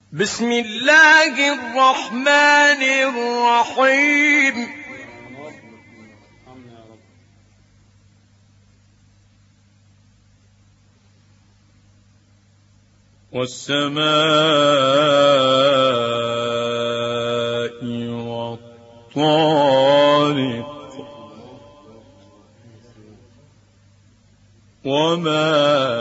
بسم الله الرحمن الرحيم. والسماء والطارق وما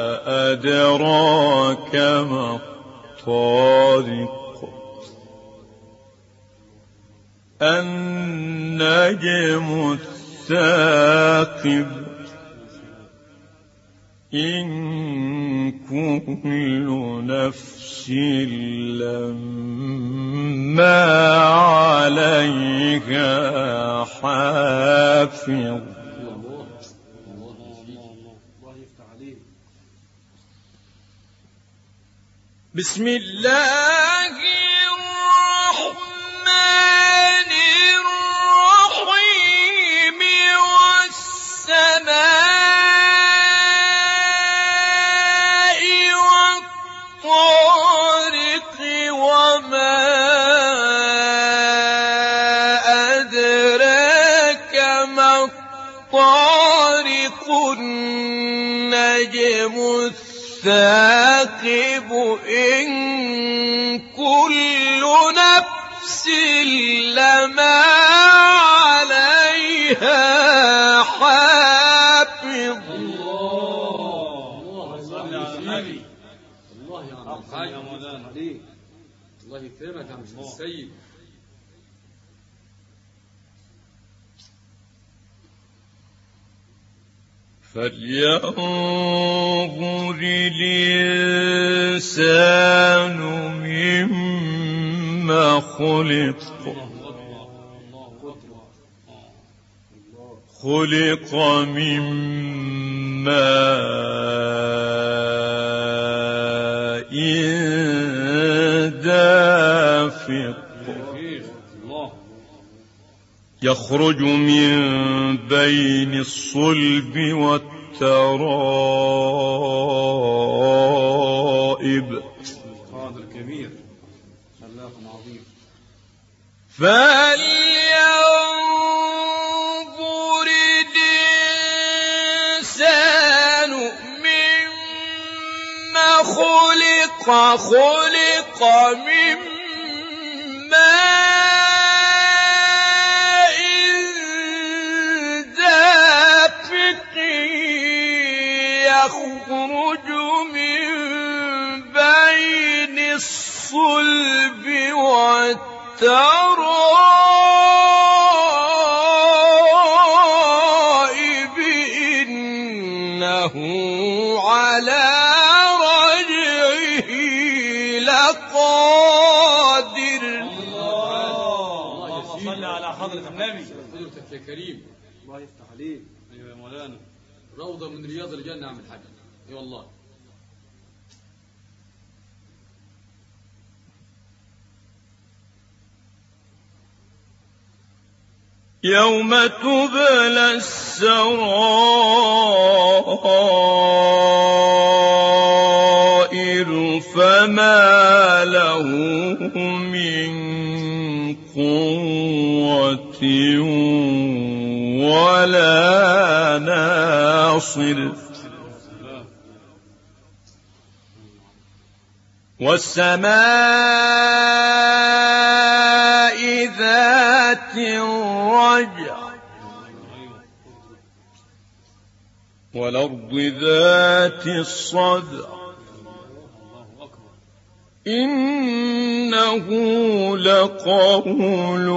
أدراك ما الطارق النجم الثاقب إن كل نفس لما عليها حافظ. بسم الله الرحمن الرحيم. والسماء والطارق وما أدراك ما الطارق النجم الثاقب إن كل نفس لما عليها حافظ. الله يا مولانا، الله يكرمك يا مش السيد. فلينظر الإنسان مما خلق. خلق من ماء دافق يخرج من بين الصلب والترائب. هذا الكبير الله عظيم. فلينظر الإنسان مما خلق. خلق من يخرج من بين الصلب والترائب إنه على رجعه لقادر. الله صل على حضرة النبي. حضرتك يا كريم، الله يفتح عليك. ايوه يا مولانا، روضة من رياض الجنة عم الحاج. اي والله. يوم تبلى السرائر فما له من قوة ولا ناصر. والسماء ذات الرجع والأرض ذات الصدع إنه لقول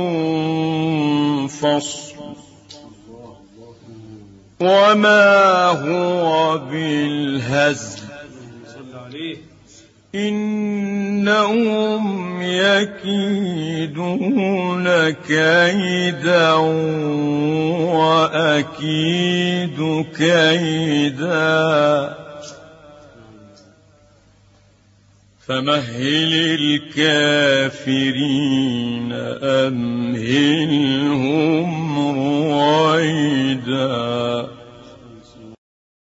فصل وما هو بالهزل. إنهم يكيدون كيدا وأكيد كيدا فمهل الكافرين أمهلهم رويدا.